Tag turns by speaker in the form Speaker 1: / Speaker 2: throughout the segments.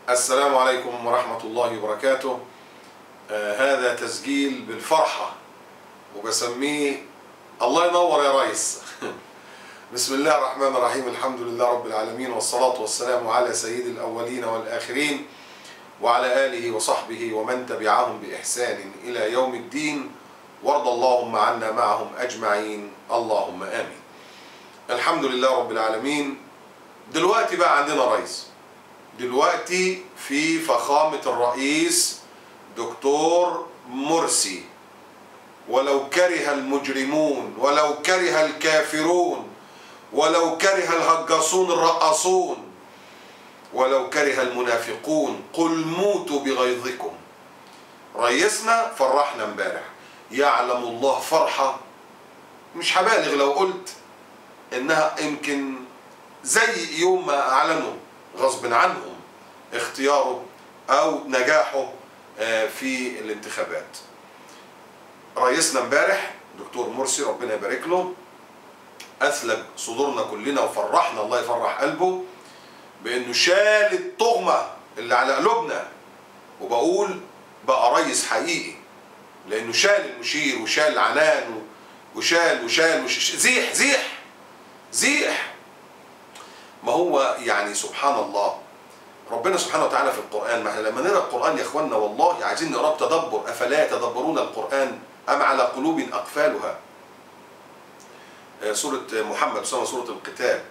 Speaker 1: السلام عليكم ورحمة الله وبركاته. هذا تسجيل بالفرحة وبسميه الله ينور يا ريس. بسم الله الرحمن الرحيم، الحمد لله رب العالمين، والصلاة والسلام على سيد الأولين والآخرين وعلى آله وصحبه ومن تبعهم بإحسان إلى يوم الدين، وارض اللهم عنا معهم أجمعين، اللهم آمين. الحمد لله رب العالمين. دلوقتي بقى عندنا رئيس، دلوقتي في فخامة الرئيس دكتور مرسي، ولو كره المجرمون ولو كره الكافرون ولو كره الهجاصون الرقاصون ولو كره المنافقون قل موتوا بغيظكم. رئيسنا فرحنا امبارح، يعلم الله فرحة مش هبالغ لو قلت انها يمكن زي يوم ما اعلنوا غصب عنهم اختياره او نجاحه في الانتخابات. رئيسنا امبارح دكتور مرسي ربنا يبارك له اثلج صدورنا كلنا وفرحنا، الله يفرح قلبه، بانه شال الطغمة اللي على قلوبنا، وبقول بقى رئيس حقيقي لانه شال المشير وشال العنان وشال زيح زيح زيح. ما هو يعني سبحان الله، ربنا سبحانه وتعالى في القرآن، ما احنا لما نقرا القرآن يا اخواننا والله عايزين نقراه بتدبر، افلا يتدبرون القرآن ام على قلوب اقفالها. سورة محمد سورة القتال.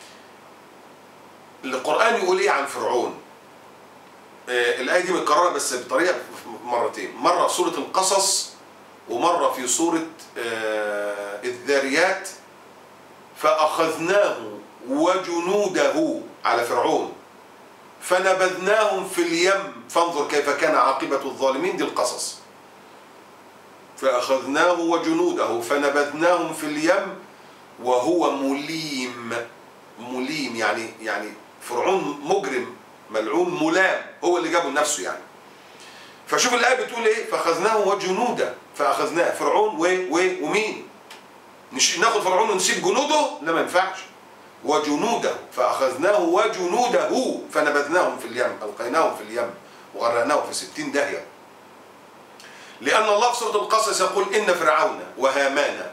Speaker 1: القرآن يقول ايه عن فرعون؟ الآية دي متكررة بس بطريقة مرتين، مرة في سورة القصص ومرة في سورة الذاريات. فأخذناه وجنوده على فرعون فنبذناهم في اليم فانظر كيف كان عاقبة الظالمين. دي القصص. فأخذناه وجنوده فنبذناهم في اليم وهو مليم. مليم يعني فرعون مجرم ملعون ملام، هو اللي جابه لنفسه يعني. فشوف الآية بتقول ايه؟ فأخذناه وجنوده. فأخذناه فرعون ومين؟ ناخد فرعون ونسيب جنوده؟ لا، ما ينفعش. وجنوده فأخذناه وجنوده فنبذناهم في اليم، ألقيناهم في اليم وغرقناهم في 60 داهية. لأن الله في سورة القصص يقول إن فرعون وهامان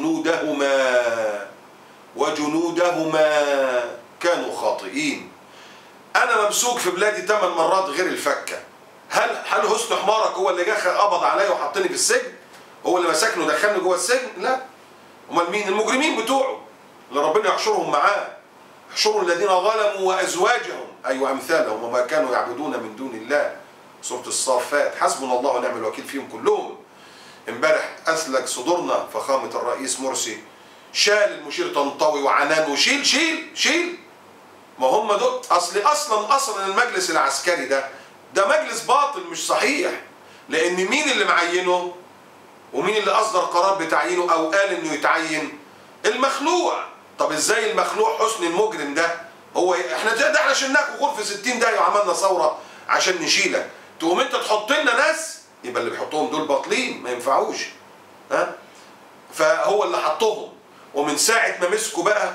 Speaker 1: وجنودهما كانوا خاطئين. أنا ممسوك في بلادي 8 مرات غير الفكة. هل حسن حمارك هو اللي جه قبض عليا وحطني في السجن؟ هو اللي مسكني ودخلني جوه السجن؟ لا. امال مين؟ المجرمين بتوعه اللي ربنا يحشرهم معاه. احشروا الذين ظلموا وازواجهم اي امثالهم وما كانوا يعبدون من دون الله. سورة الصافات. حسبنا الله ونعم الوكيل فيهم كلهم. امبارح اثلج صدورنا فخامة الرئيس مرسي، شال المشير طنطاوي وعنان وشيل. ما هم دول اصلا المجلس العسكري ده مجلس باطل مش صحيح. لان مين اللي معينه ومين اللي اصدر قرار بتعيينه او قال انه يتعين؟ المخلوع. طب ازاي المخلوع حسني المجرم ده هو احنا شلناك غرفه 60 دقيقه وعملنا ثوره عشان نشيلك، تقوم انت تحط لنا ناس؟ يبقى اللي بيحطهم دول باطلين ما ينفعوش. ها؟ فهو اللي حطهم. ومن ساعه ما مسكوا بقى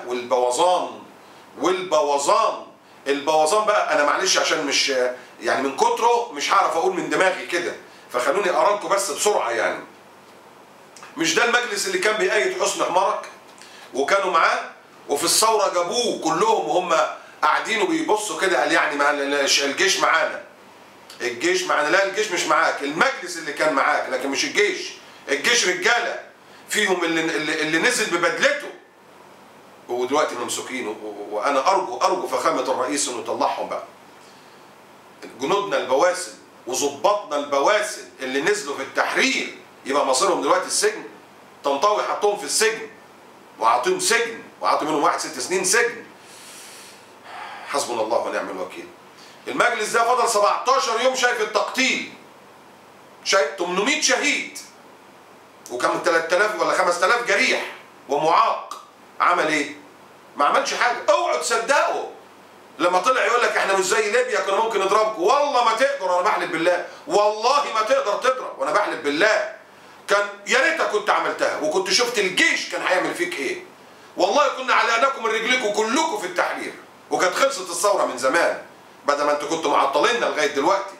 Speaker 1: البوظان بقى، انا معلش عشان مش يعني من كتره مش هعرف اقول من دماغي كده، فخلوني اقرا لكم بس بسرعه يعني. مش ده المجلس اللي كان بيأيد حسن حمارك وكانوا معاه وفي الثوره جابوه كلهم وهم قاعدين وبيبصوا كده؟ قال يعني مع الجيش معانا، الجيش معانا. لا، الجيش مش معاك، المجلس اللي كان معاك لكن مش الجيش. الجيش رجاله فيهم اللي نزل ببدلته ودلوقتي ممسوكين. وانا ارجو فخامه الرئيس انه يطلعهم بقى. جنودنا البواسل وظباطنا البواسل اللي نزلوا في التحرير يبقى مصيرهم دلوقتي السجن. طنطاوي حطهم في السجن وعطيهم سجن وعطي منهم واحد 6 سنين سجن. حسبنا الله ونعم الوكيل. المجلس ده فضل 17 يوم شايف التقتيل، شايف 800 شهيد وكم 3000 ولا 5000 جريح ومعاق. عمل ايه؟ ما عملش حاجه. اوعوا تصدقوا لما طلع يقول لك احنا مش زي ليبيا كنا ممكن نضربكم. والله ما تقدر، انا بحلف بالله والله ما تقدر تضرب، وانا بحلف بالله. كان يا ريتك كنت عملتها وكنت شفت الجيش كان هيعمل فيك ايه. والله كنا علقناكم من رجلكم كلكم في التحرير وكانت خلصت الثوره من زمان. بدل ما انتوا كنتوا معطليننا لغايه دلوقتي.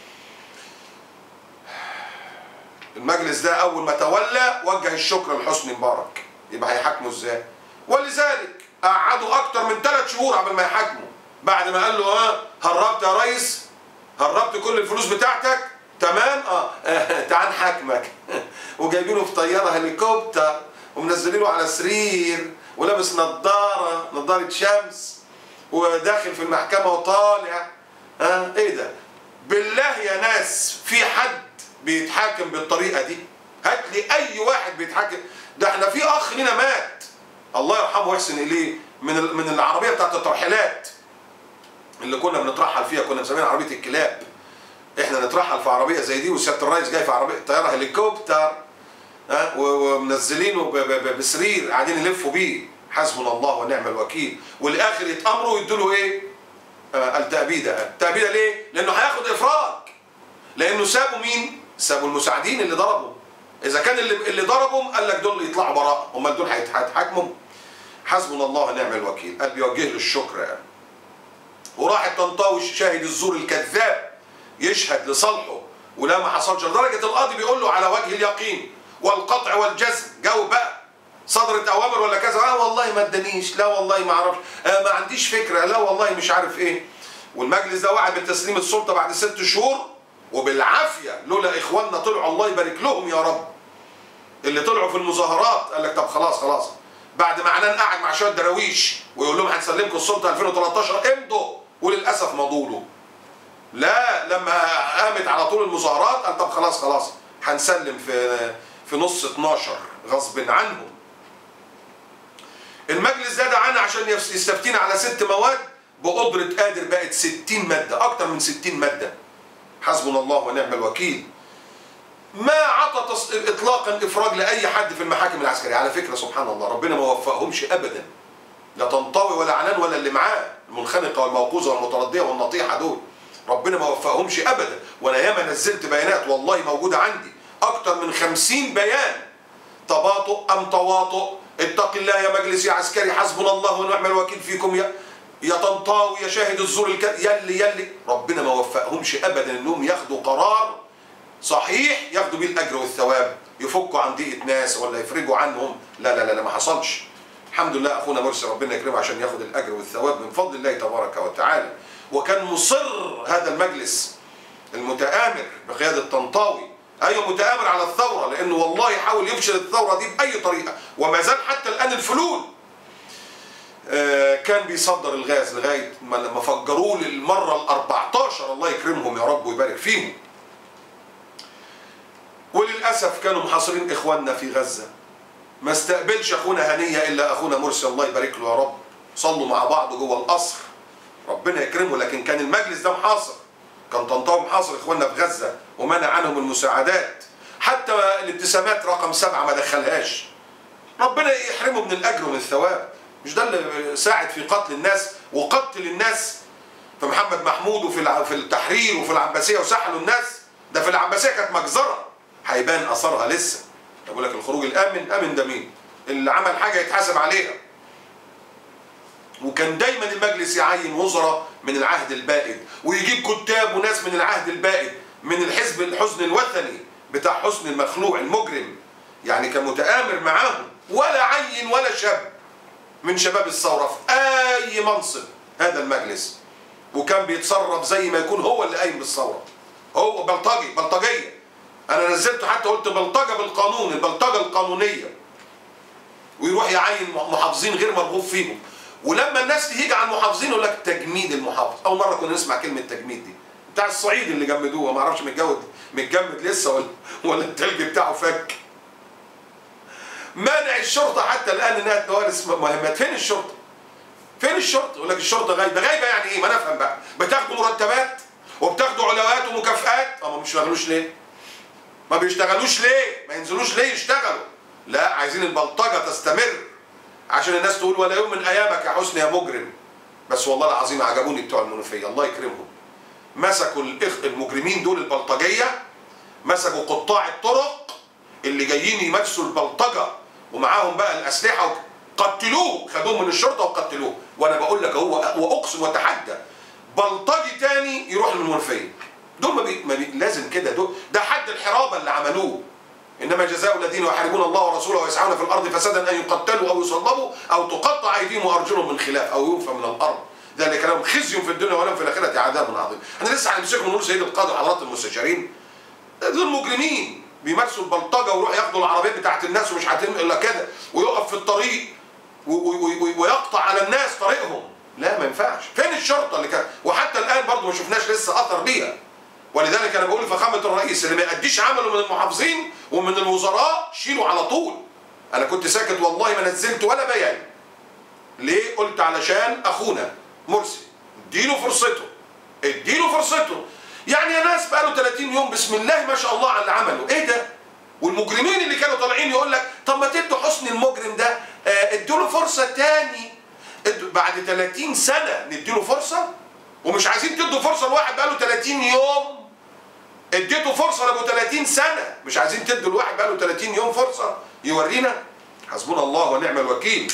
Speaker 1: المجلس ده اول ما تولى وجه الشكر لحسني مبارك، يبقى هيحاكموا ازاي؟ ولذلك قعدوا اكتر من 3 شهور قبل ما يحاكموا، بعد ما قال له ها هربت يا ريس، هربت كل الفلوس بتاعتك، تمام تعال نحاكمك. وجايبينه في طياره هليكوبتر ومنزلينه على سرير ولابس نظاره شمس وداخل في المحكمه وطالع. ايه ده؟ بالله يا ناس في حد بيتحاكم بالطريقه دي؟ هات لي اي واحد بيتحاكم. ده احنا في اخ لنا مات الله يرحمه ويحسن اليه من العربيه بتاعت الترحيلات اللي كنا بنترحل فيها، كنا مسمينها عربيه الكلاب. احنا نترحل في عربيه زي دي وسياده الرئيس جاي في عربيه طياره هليكوبتر ومنزلينه بسرير قاعدين يلفوا بيه، حسبنا الله ونعم الوكيل. والاخر يتامروا ويدوا له ايه؟ التأبيدة. التأبيدة ليه؟ لانه هياخد افراج، لانه سابوا مين؟ سابوا المساعدين اللي ضربوا. اذا كان اللي ضربهم قال لك دول يطلعوا براء، امال دول هيتحاكموا؟ حسبنا الله ونعم الوكيل. قال بيوجه له الشكر يعني. وراح الطنطاوي شاهد الزور الكذاب يشهد لصالحه ولا ما حصلش، لدرجه القاضي بيقول له على وجه اليقين والقطع والجزم جاوب بقى، صدرت اوامر ولا كذا؟ والله ما ادانيش، لا والله ما اعرفش، ما عنديش فكره، لا والله مش عارف ايه. والمجلس ده وعد بتسليم السلطه بعد 6 شهور وبالعافيه، لولا اخواننا طلعوا الله يبارك لهم يا رب اللي طلعوا في المظاهرات. قال لك طب خلاص بعد ما عنان قاعد مع شويه دراويش ويقول لهم هنسلمكم السلطه 2013 امضوا، وللاسف مضوا له. لا لما قامت على طول المظاهرات قال طب خلاص هنسلم في نص 12 غصب عنهم. المجلس ده دعانا عشان يستفتينا على 6 مواد بقدرة قادر بقت 60 مادة، أكتر من 60 مادة. حسبنا الله ونعم الوكيل. ما عطى إطلاقا إفراج لأي حد في المحاكم العسكرية. على فكرة سبحان الله ربنا ما وفقهمش أبدا، لا طنطاوي ولا عنان ولا اللي معاه المنخنقة والموقوذة والمتردية والنطيحة دول، ربنا ما وفقهمش أبدا. وأنا ياما نزلت بيانات والله موجودة عندي أكتر من 50 بيان، تباطؤ أم تواطؤ، اتق الله يا مجلس يا عسكري، حسبنا الله ونعم الوكيل فيكم يا طنطاوي يا شاهد الزور يلي ربنا ما وفقهمش ابدا انهم ياخدوا قرار صحيح ياخدوا بيه الاجر والثواب، يفكوا عن ضيقه ناس ولا يفرجوا عنهم. لا ما حصلش. الحمد لله اخونا مرسي ربنا يكرمه عشان ياخد الاجر والثواب من فضل الله تبارك وتعالى. وكان مصر هذا المجلس المتآمر بقياده طنطاوي، ايوه متآمر على الثوره، لانه والله حاول يفشل الثوره دي باي طريقه، وما زال حتى الان الفلول. كان بيصدر الغاز لغايه ما لما فجروه للمره ال14 الله يكرمهم يا رب ويبارك فيهم. وللاسف كانوا محاصرين اخواننا في غزه، ما استقبلش اخونا هنيه الا اخونا مرسي الله يبارك له يا رب، صلوا مع بعض جوه القصر ربنا يكرمه. لكن كان المجلس ده محاصر، كان طنطاوي محاصر اخواننا في غزه ومنع عنهم المساعدات، حتى الابتسامات رقم 7 ما دخلهاش. ربنا يحرمه من الاجر ومن الثواب. مش ده اللي ساعد في قتل الناس وقتل الناس في محمد محمود وفي التحرير وفي العباسيه وسحلوا الناس؟ ده في العباسيه كانت مجزره هيبان اثرها لسه. بقول لك الخروج الامن ده مين؟ اللي عمل حاجه يتحاسب عليها. وكان دايما المجلس يعين وزراء من العهد البائد ويجيب كتاب وناس من العهد البائد من الحزب الحزن الوثني بتاع حسن المخلوع المجرم، يعني كان متآمر معاهم. ولا عين ولا شاب من شباب الثوره في اي منصب هذا المجلس، وكان بيتصرف زي ما يكون هو اللي قايم بالثوره، هو بلطجيه. انا نزلت حتى قلت بلطجه بالقانون، البلطجه القانونيه. ويروح يعين محافظين غير مرغوب فيهم، ولما الناس تيجي على المحافظين يقول لك تجميد المحافظ. اول مره كنا نسمع كلمه تجميد دي، بتاع الصعيد اللي جمدوه ما اعرفش متجمد لسه ولا التلج بتاعه فك. مانع الشرطه حتى الان انها تمارس مهمات. فين الشرطه؟ فين الشرطه؟ يقول لك الشرطه غايبه يعني ايه؟ ما نفهم بقى. بتاخدوا مرتبات وبتاخدوا علاوات ومكافآت، ما بيشتغلوش ليه؟ ما بيشتغلوش ليه؟ ما ينزلوش ليه يشتغلوا؟ لا عايزين البلطجه تستمر عشان الناس تقول ولا يوم من ايامك يا حسني يا مجرم. بس والله العظيم عجبوني بتوع المنوفيه الله يكرمهم، مسكوا المجرمين دول البلطجيه، مسكوا قطاع الطرق اللي جايين يمارسوا البلطجه ومعاهم بقى الاسلحه قتلوه، خدوهم من الشرطه وقتلوه. وانا بقول لك هو واقسم واتحدى بلطجي تاني يروح للمنوفيه. دول لازم كده، ده حد الحرابه اللي عملوه. انما جزاء الذين يحاربون الله ورسوله ويسعون في الارض فسادا ان يقتلوا او يصلبوا او تقطع ايديهم وارجلهم من خلاف او ينفى من الارض، ذلك لهم خزي في الدنيا ولهم في الاخره عذاب عظيم. احنا لسه هنمسكهم ونقول سيد القاضي وحضرات المستشارين دول مجرمين بيمارسوا البلطجه ويروحوا ياخدوا العربيات بتاعت الناس ومش هتم الا كده، ويقف في الطريق ويقطع على الناس طريقهم. لا ما ينفعش. فين الشرطه اللي كانت؟ وحتى الان برضه ما شفناش لسه اثر بيها. ولذلك انا بقول لفخامه الرئيس اللي ما يأديش عمله من المحافظين ومن الوزراء شيله على طول. انا كنت ساكت والله ما نزلت ولا بيان. ليه؟ قلت علشان اخونا مرسي اديله فرصته، اديله فرصته. يعني يا ناس بقاله 30 يوم بسم الله ما شاء الله على اللي عمله، ايه ده؟ والمجرمين اللي كانوا طالعين يقول لك طب ما تدوا حسني المجرم ده ادوا له فرصه تاني. بعد 30 سنه نديله فرصه؟ ومش عايزين تدوا فرصه لواحد بقاله 30 يوم. اديته فرصه لابو 30 سنه، مش عايزين تدوا لواحد بقاله 30 يوم فرصه يورينا؟ حسبنا الله ونعم الوكيل.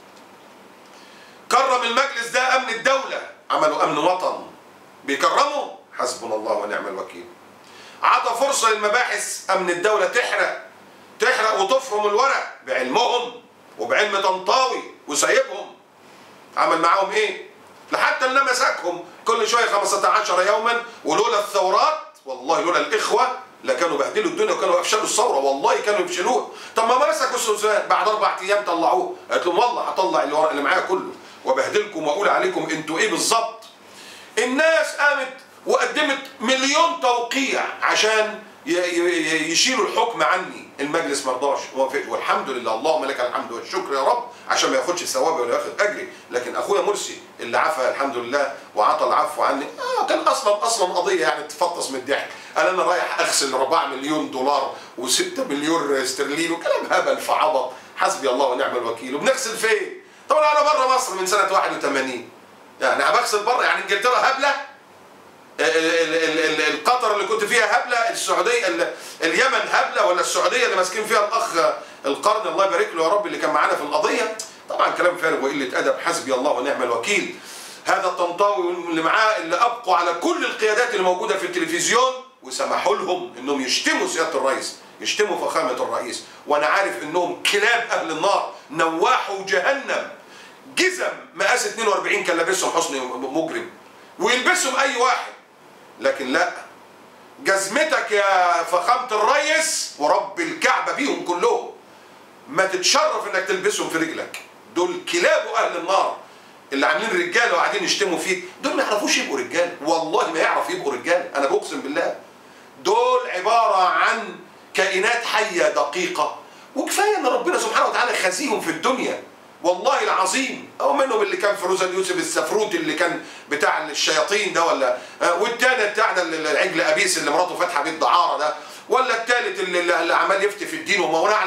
Speaker 1: كرم المجلس ده امن الدوله، عملوا امن وطن بيكرموا، حسبنا الله ونعم الوكيل. عطى فرصه للمباحث امن الدوله تحرق وتفرم الورق بعلمهم وبعلم طنطاوي وسايبهم. عمل معاهم ايه؟ لحتى اللي مسكهم كل شويه 15 يوما. ولولا الثورات والله لولا الاخوه لكانوا بهدلوا الدنيا وكانوا افشلوا الثوره، والله كانوا يفشلوها. طب ما مسكوا السوزان بعد 4 ايام طلعوه، قالت لهم والله هطلع اللي معايا كله وبهدلكم واقول عليكم انتوا ايه بالظبط. الناس قامت وقدمت مليون توقيع عشان يشيلوا الحكم عني. المجلس ما رضاش والحمد لله، اللهم لك الحمد والشكر يا رب، عشان ما ياخدش ثوابي ولا ياخد اجري. لكن اخويا مرسي اللي عفى الحمد لله وعطى العفو عني كان اصلا قضيه يعني تفطس من الضحك. قال انا رايح اغسل 4 مليون دولار و6 مليون استرليني وكلام هبل في عبط. حسبي الله ونعم الوكيل. وبنغسل فين؟ طبعا انا بره مصر من سنه 81، يعني انا بغسل بره. يعني انجلترا هبله، القطر اللي كنت فيها هبله، السعوديه اليمن هبله، ولا السعوديه اللي ماسكين فيها الاخ القرن الله يبارك له يا رب اللي كان معانا في القضيه. طبعا كلام فارغ وقله ادب. حسبي الله ونعم الوكيل. هذا الطنطاوي اللي معاه اللي ابقوا على كل القيادات اللي موجوده في التلفزيون وسمحوا لهم انهم يشتموا سياده الرئيس، يشتموا فخامه الرئيس. وانا عارف انهم كلاب اهل النار، نواحوا جهنم. جزم مقاس 42 كان لابسهم حسني مجرم ويلبسهم اي واحد. لكن لا، جزمتك يا فخامة الريس ورب الكعبة بيهم كلهم ما تتشرف انك تلبسهم في رجلك. دول كلاب اهل النار اللي عاملين رجاله وقاعدين يشتموا فيك. دول ما يعرفوش يبقوا رجال، والله ما يعرف يبقوا رجال، انا بقسم بالله. دول عبارة عن كائنات حية دقيقة، وكفاية ان ربنا سبحانه وتعالى خزيهم في الدنيا والله العظيم. او منهم اللي كان فيروز يوسف السفروت اللي كان بتاع الشياطين ده، ولا والتاني بتاعنا العجل ابيس اللي مراته فاتحه بيت دعاره ده، ولا التالت اللي عمال يفتي في الدين ومولانا.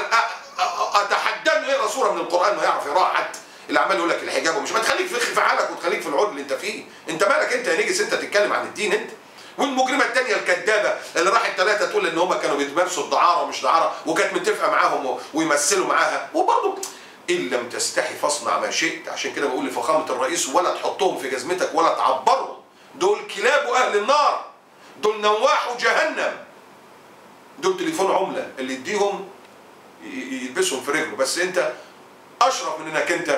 Speaker 1: اتحدى انه يقرا سوره من القران ما يعرف يقراها حتى، اللي عمال يقول لك الحجاب ومش. ما تخليك في حالك وتخليك في العدل اللي انت فيه. انت مالك انت يا نجس انت تتكلم عن الدين انت؟ والمجرمه الثانيه الكذابه اللي راحت 3 تقول ان هم كانوا بيمارسوا الدعاره ومش دعاره وكانت متفقه معاهم ويمثلوا معاها. وبرضه إن لم تستحي فاصنع ما شئت. عشان كده بقول لفخامة الرئيس ولا تحطهم في جزمتك ولا تعبرهم. دول كلاب أهل النار، دول نواحوا جهنم، دول تليفون عملة اللي يديهم يلبسهم في رجله. بس أنت أشرف من إنك أنت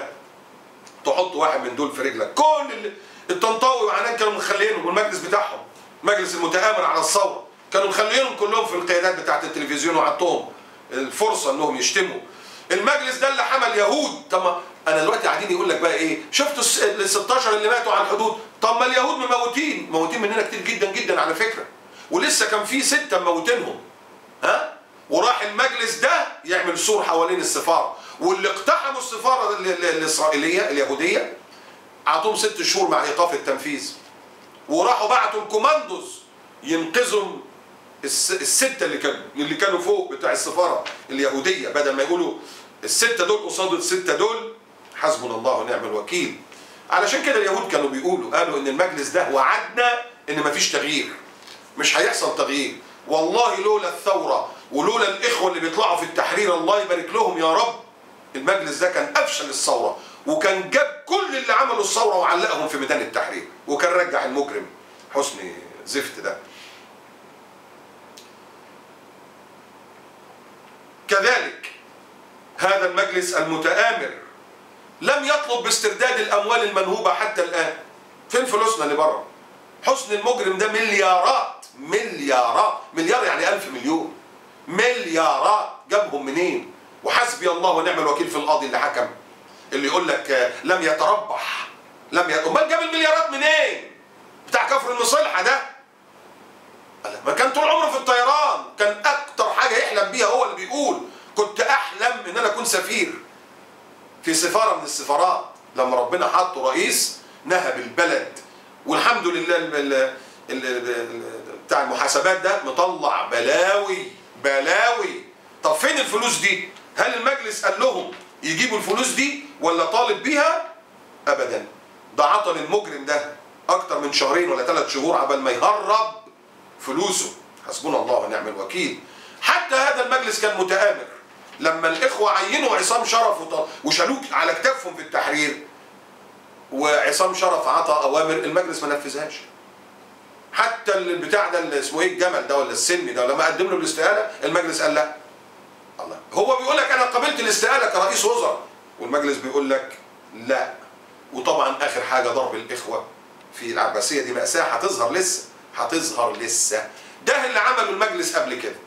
Speaker 1: تحط واحد من دول في رجلك. كل الطنطاوي وعنان كانوا مخلينهم، والمجلس بتاعهم مجلس المتآمر على الثورة كانوا مخلينهم كلهم في القيادات بتاعت التلفزيون وعطوهم الفرصة إنهم يشتموا. المجلس ده اللي حمل يهود. طب ما انا دلوقتي قاعدين يقول لك بقى ايه؟ شفتوا ال 16 اللي ماتوا على الحدود؟ طب ما اليهود موتين مننا كتير جدا جدا على فكره، ولسه كان في 6 مموتينهم. ها؟ وراح المجلس ده يعمل سور حوالين السفاره، واللي اقتحموا السفاره الاسرائيليه اليهوديه اعطوهم 6 شهور مع ايقاف التنفيذ، وراحوا بعتوا الكوماندوز ينقذوا ال6 اللي كانوا فوق بتاع السفاره اليهوديه، بدل ما يقولوا ال6 دول قصاد ال6 دول. حسبنا الله ونعم الوكيل. علشان كده اليهود كانوا قالوا ان المجلس ده وعدنا ان مفيش تغيير، مش هيحصل تغيير. والله لولا الثوره ولولا الاخوه اللي بيطلعوا في التحرير الله يبارك لهم يا رب، المجلس ده كان افشل الثوره وكان جاب كل اللي عملوا الثوره وعلقهم في ميدان التحرير، وكان رجع المجرم حسني زفت ده. كذلك هذا المجلس المتآمر لم يطلب باسترداد الاموال المنهوبه حتى الان. فين فلوسنا اللي بره؟ حسني المجرم ده مليارات، مليار يعني 1000 مليون، مليارات جابهم منين؟ وحسبي الله ونعم الوكيل في القاضي اللي حكم، اللي يقول لك لم يتربح، امال جاب المليارات منين؟ بتاع كفر المصلحه ده ما كان طول عمره في الطيران، كان اكتر حاجه يحلم بيها، هو اللي بيقول كنت احلم ان انا اكون سفير في سفاره من السفارات. لما ربنا حطه رئيس نهب البلد، والحمد لله بتاع المحاسبات ده مطلع بلاوي. طب فين الفلوس دي؟ هل المجلس قال لهم يجيبوا الفلوس دي ولا طالب بيها؟ ابدا. ده عطل المجرم ده اكتر من 2 ولا 3 شهور عبال ما يهرب فلوسه. حسبنا الله ونعم الوكيل. حتى هذا المجلس كان متآمر. لما الاخوه عينوا عصام شرف وشالوه على كتافهم في التحرير، وعصام شرف عطى اوامر، المجلس ما نفذهاش. حتى البتاع ده اللي اسمه ايه، الجمل ده ولا السن ده، لما قدم له الاستقاله المجلس قال لا. الله، هو بيقول لك انا قبلت الاستقاله كرئيس وزراء، والمجلس بيقول لك لا. وطبعا اخر حاجه ضرب الاخوه في العباسيه، دي مأساة هتظهر لسه. ده اللي عمله المجلس قبل كده.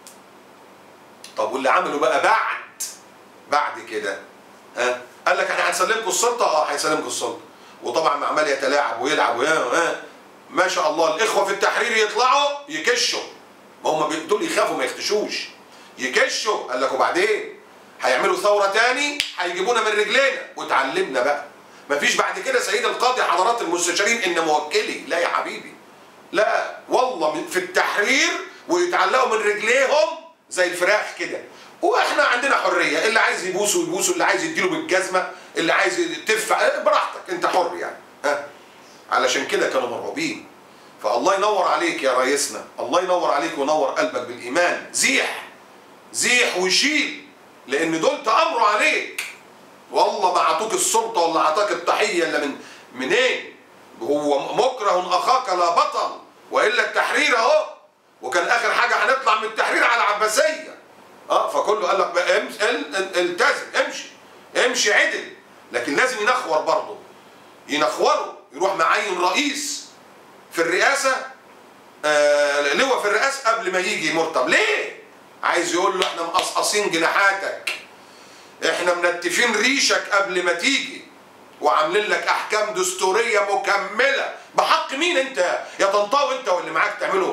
Speaker 1: طب واللي عمله بقى بعد كده، ها؟ قال لك احنا هنسلمكم السلطه، هيسلمكم السلطه. وطبعا عمال يتلاعب ويلعب ما شاء الله. الاخوه في التحرير يطلعوا يكشوا، ما هم دول يخافوا ما يختشوش، يكشوا. قال لك وبعدين هيعملوا ثوره تاني، هيجيبونا من رجلينا. واتعلمنا بقى، مفيش بعد كده سيد القاضي حضرات المستشارين ان موكلي، لا يا حبيبي، لا والله. في التحرير ويتعلقوا من رجليهم زي الفراخ كده. واحنا عندنا حريه، اللي عايز يبوسه، اللي عايز يديله بالجزمه، اللي عايز تدفع براحتك، انت حر يعني. ها، علشان كده كانوا مرعوبين. فالله ينور عليك يا ريسنا، الله ينور عليك وينور قلبك بالايمان. زيح وشيل، لان دول تامروا عليك. والله ما عطوك السلطه ولا عطاك التحيه الا منين؟ هو مكره اخاك لا بطل، والا التحرير اهو. وكان اخر حاجه هنطلع من التحرير على العباسيه. فكله قال لك التزم، امشي عدل. لكن لازم ينخور برضه، ينخوروا، يروح معين رئيس في الرئاسه، لواء في الرئاسه قبل ما يجي مرتب. ليه؟ عايز يقول له احنا مقصقصين جناحاتك، احنا منتفين ريشك قبل ما تيجي، وعاملين لك احكام دستوريه مكمله. بحق مين انت يا طنطاوي انت واللي معاك تعملوا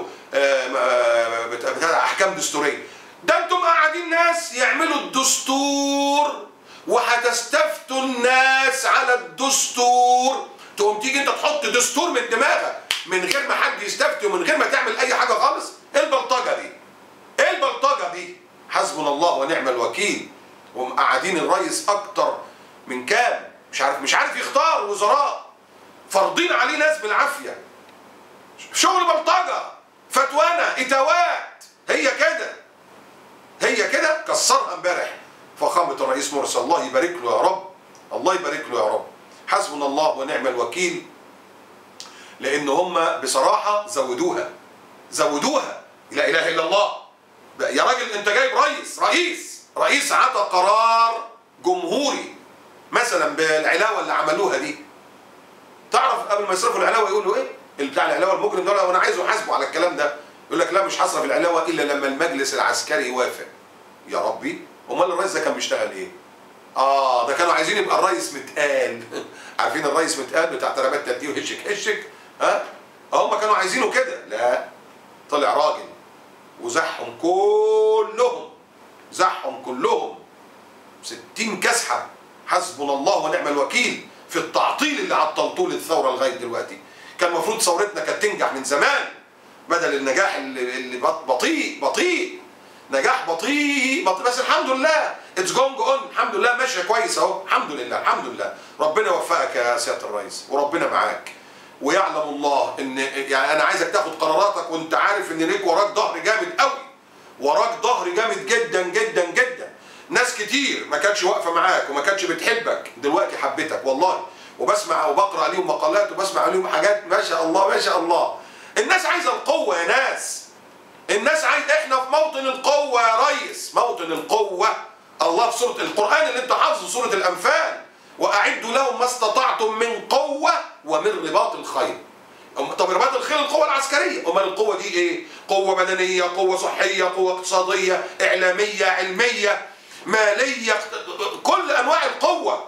Speaker 1: بتاع احكام دستوريه؟ ده انتم قاعدين ناس يعملوا الدستور، وهتستفتوا الناس على الدستور. تقوم تيجي انت تحط دستور من دماغك من غير ما حد يستفتي ومن غير ما تعمل اي حاجه خالص. ايه البلطجه دي؟ حسبنا الله ونعم الوكيل. ومقعدين الرئيس اكتر من كام، مش عارف يختار وزراء، فرضين عليه ناس بالعافيه. شغل بلطجه، فتوانه، اتوات. هي كده كسرها امبارح فخامه الرئيس مرسي، الله يبارك له يا رب، الله يبارك له يا رب. حسبنا الله ونعم الوكيل. لان هم بصراحه زودوها، لا اله الا الله. يا راجل انت جايب رئيس عطى قرار جمهوري مثلا بالعلاوه اللي عملوها دي. تعرف قبل ما يصرفوا العلاوه يقولوا ايه؟ بتاع العلاوه المجرم ده، وانا عايزه احاسبه على الكلام ده، يقول لك لا مش هصرف العلاوه الا لما المجلس العسكري يوافق. يا ربي، امال الرئيس ده كان بيشتغل ايه؟ ده كانوا عايزين يبقى الرئيس متقال. عارفين الرئيس متقال بتاع ترابات تديه وهشك هم كانوا عايزينه كده. لا، طلع راجل وزحهم كلهم 60 كسحه. حسبنا الله ونعم الوكيل في التعطيل اللي عطلتوه للثوره لغايه دلوقتي. كان المفروض ثورتنا كانت تنجح من زمان، بدل النجاح اللي بطيء، نجاح بطيء. بس الحمد لله اتس جونج اون، الحمد لله ماشيه كويس اهو، الحمد لله. ربنا يوفقك يا سياده الرئيس، وربنا معاك. ويعلم الله ان يعني انا عايزك تاخد قراراتك وانت عارف ان ليك وراك ظهر جامد قوي، وراك ظهر جامد جدا. ناس كتير ما كانش كانتش واقفه معاك وما كانتش بتحبك، دلوقتي حبتك والله. وبسمع وبقرا عليهم مقالات وبسمع عليهم حاجات ما شاء الله ما شاء الله. الناس عايزه القوه يا ناس، الناس احنا في موطن القوه يا ريس، موطن القوه. الله في سوره القران اللي انت حافظه سوره الانفال، واعدوا لهم ما استطعتم من قوه ومن رباط الخيل. طب رباط الخيل القوه العسكريه، امال القوه دي ايه؟ قوه بدنيه، قوه صحيه، قوه اقتصاديه، اعلاميه، علميه، ماليه، كل انواع القوه.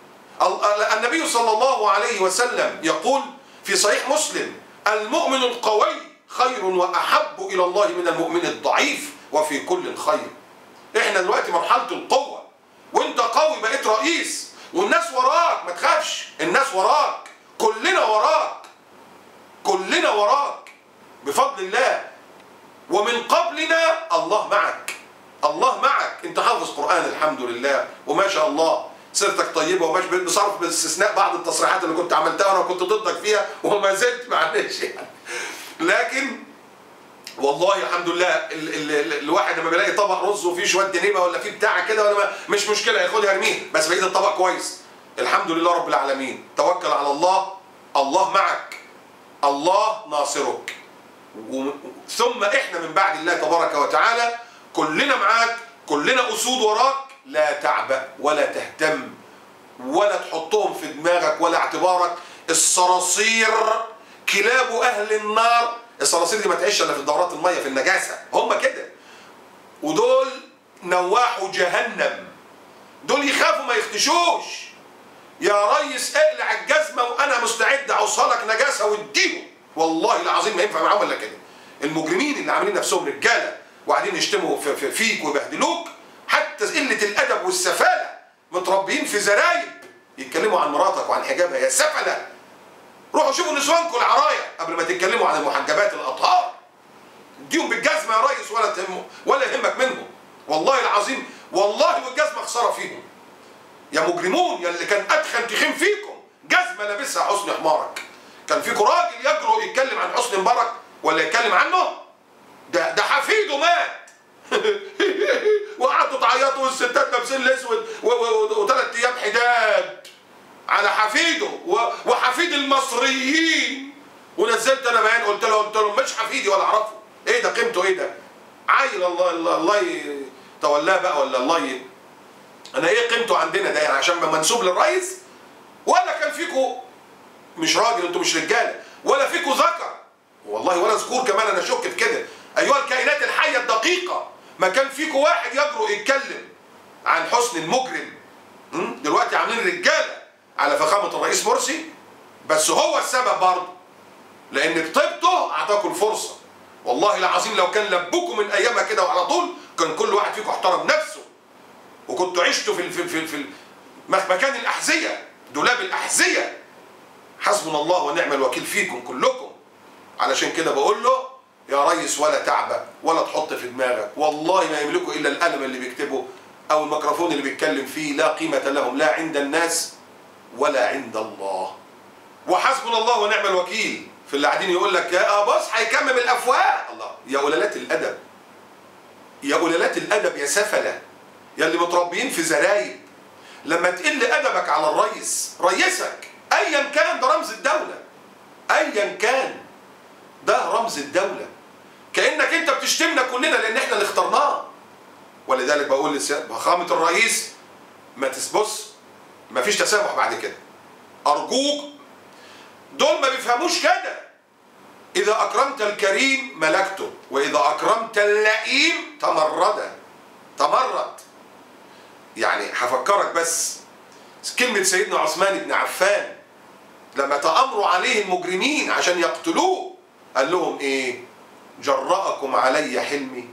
Speaker 1: النبي صلى الله عليه وسلم يقول في صحيح مسلم: المؤمن القوي خير واحب الى الله من المؤمن الضعيف وفي كل خير. احنا دلوقتي مرحله القوه، وانت قوي بقيت رئيس والناس وراك، ما تخافش، الناس وراك، كلنا وراك، كلنا وراك بفضل الله. ومن قبلنا الله معك، الله معك. انت حافظ قرآن الحمد لله وما شاء الله، سيرتك طيبه ومش بصرف باستثناء بعض التصريحات اللي كنت عملتها وانا كنت ضدك فيها وما زلت، معلش يعني. لكن والله الحمد لله الواحد لما بيلاقي طبق رز وفيه شويه دنيبه ولا فيه بتاع كده ولا مش مشكله، ياخدها يرميها، بس بقيت الطبق كويس الحمد لله رب العالمين. توكل على الله، الله معك، الله ناصرك. ثم احنا من بعد الله تبارك وتعالى كلنا معاك، كلنا اسود وراك. لا تعبأ ولا تهتم ولا تحطهم في دماغك ولا اعتبارك. الصراصير كلاب اهل النار، الصراصير دي ما تعيش الا في دورات الميه في النجاسه، هم كده. ودول نواحوا جهنم، دول يخافوا ما يختشوش. يا ريس اقلع الجزمه وانا مستعد اوصل لك نجاسه واديهم، والله العظيم ما ينفع معاهم الا كده. المجرمين اللي عاملين نفسهم رجاله وقاعدين يشتموا فيك ويبهدلوك، حتى قله الادب والسفاله، متربيين في زرايب يتكلموا عن مراتك وعن حجابها، يا سفله. روحوا شوفوا نسوانكم العرايا قبل ما تتكلموا عن المحجبات الاطهار. اديهم بالجزمه يا ريس ولا يهمك منهم، والله العظيم، والله والجزمه خساره فيهم يا مجرمون. يا اللي كان ادخن تخين فيكم جزمه لابسها حسني حمارك. كان فيكم راجل يجرؤ يتكلم عن حسني مبارك ولا يتكلم عنه؟ ده حفيده مات وقعدوا تعيطوا والستات لابسين الاسود وثلاث ايام حداد على حفيده وحفيد المصريين. ونزلت انا بيان قلت لهم مش حفيدي ولا اعرفه، ايه ده قيمته ايه ده؟ عيل الله يتولاه بقى، ولا الله انا ايه قيمته عندنا ده يعني عشان منسوب للرئيس؟ ولا كان فيكم مش راجل، انتوا مش رجاله، ولا فيكم ذكر والله ولا ذكور كمان. انا شك في كده. ايها الكائنات الحيه الدقيقه، ما كان فيكم واحد يجرؤ يتكلم عن حسن المجرم. دلوقتي عاملين رجاله على فخامه الرئيس مرسي، بس هو السبب برضه، لان بطيبته اعطاكم الفرصه. والله العظيم لو كان لبكم من ايامها كده وعلى طول، كان كل واحد فيكم احترم نفسه، وكنتوا عشتوا في مكان الاحذيه، دولاب الاحذيه. حسبنا الله ونعم الوكيل فيكم كلكم. علشان كده بقول له يا ريس ولا تعبأ ولا تحط في دماغك، والله ما يملكوا الا القلم اللي بيكتبه او الميكروفون اللي بيتكلم فيه، لا قيمه لهم لا عند الناس ولا عند الله. وحسبنا الله ونعم الوكيل في اللي قاعدين يقول لك يا بص هيكمم الافواه. الله، يا قلالات الادب، يا قلالات الادب، يا سفله، يا اللي متربيين في زرايب. لما تقل ادبك على الرئيس، رئيسك ايا كان، ده رمز الدوله، ايا كان ده رمز الدوله، كانك انت بتشتمنا كلنا لان احنا اللي اخترناه. ولذلك بقول لفخامه الرئيس ما تسبس، ما فيش تسامح بعد كده، ارجوك. دول ما بيفهموش كده. اذا اكرمت الكريم ملكته، واذا اكرمت اللئيم تمرد. يعني هفكرك بس كلمه سيدنا عثمان بن عفان لما تأمروا عليه المجرمين عشان يقتلوه، قال لهم ايه؟ جرأكم علي حلمي،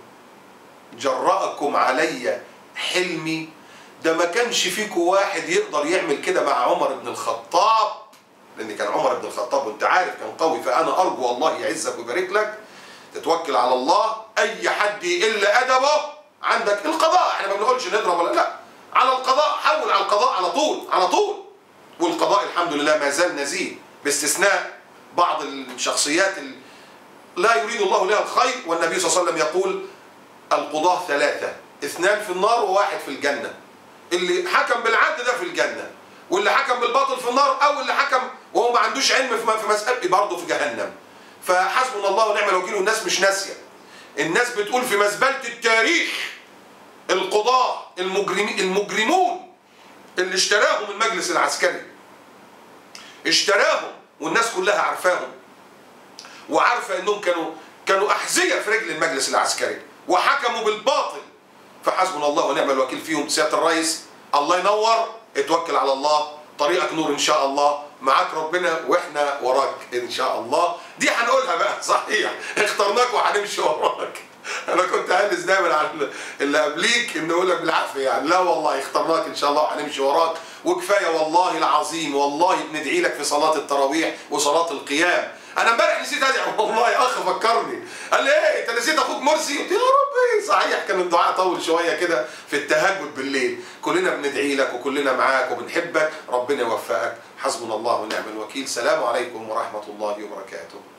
Speaker 1: جرأكم علي حلمي. ده ما كانش فيكم واحد يقدر يعمل كده مع عمر بن الخطاب، لان كان عمر بن الخطاب وانت عارف كان قوي. فانا ارجو الله يعزك ويبارك لك، تتوكل على الله. اي حد يقل ادبه عندك القضاء، احنا ما بنقولش نضرب ولا لا، على القضاء، حول على القضاء على طول على طول. والقضاء الحمد لله ما زال نزيه، باستثناء بعض الشخصيات لا يريد الله لها الخير. والنبي صلى الله عليه وسلم يقول القضاة ثلاثة، اثنان في النار وواحد في الجنة. اللي حكم بالعدل ده في الجنة، واللي حكم بالباطل في النار، او اللي حكم وهو ما عندوش علم في مسألة برضه في جهنم. فحسبنا الله ونعم الوكيل. والناس مش ناسية، الناس بتقول في مزبلة التاريخ القضاة المجرمون اللي اشتراهم المجلس العسكري، اشتراهم والناس كلها عارفاهم وعارفة انهم كانوا احذية في رجل المجلس العسكري وحكموا بالباطل. فحسبنا الله ونعم الوكيل فيهم. سيادة الرئيس الله ينور، اتوكل على الله، طريقك نور ان شاء الله، معاك ربنا واحنا وراك ان شاء الله. دي هنقولها بقى صحيح، اخترناك وهنمشي وراك. انا كنت هلس دايما على اللي قبليك ان اقول لك بالعافيه يعني، لا والله اخترناك ان شاء الله وهنمشي وراك. وكفايه والله العظيم، والله بندعي لك في صلاه التراويح وصلاه القيام. انا امبارح نسيت ادعي والله، اخ فكرني قال لي ايه انت نسيت اخوك مرسي؟ قلت يا ربي صحيح كان الدعاء طول شويه كده في التهجد بالليل. كلنا بندعي لك وكلنا معاك وبنحبك، ربنا يوفقك. حسبنا الله ونعم الوكيل. سلام عليكم ورحمه الله وبركاته.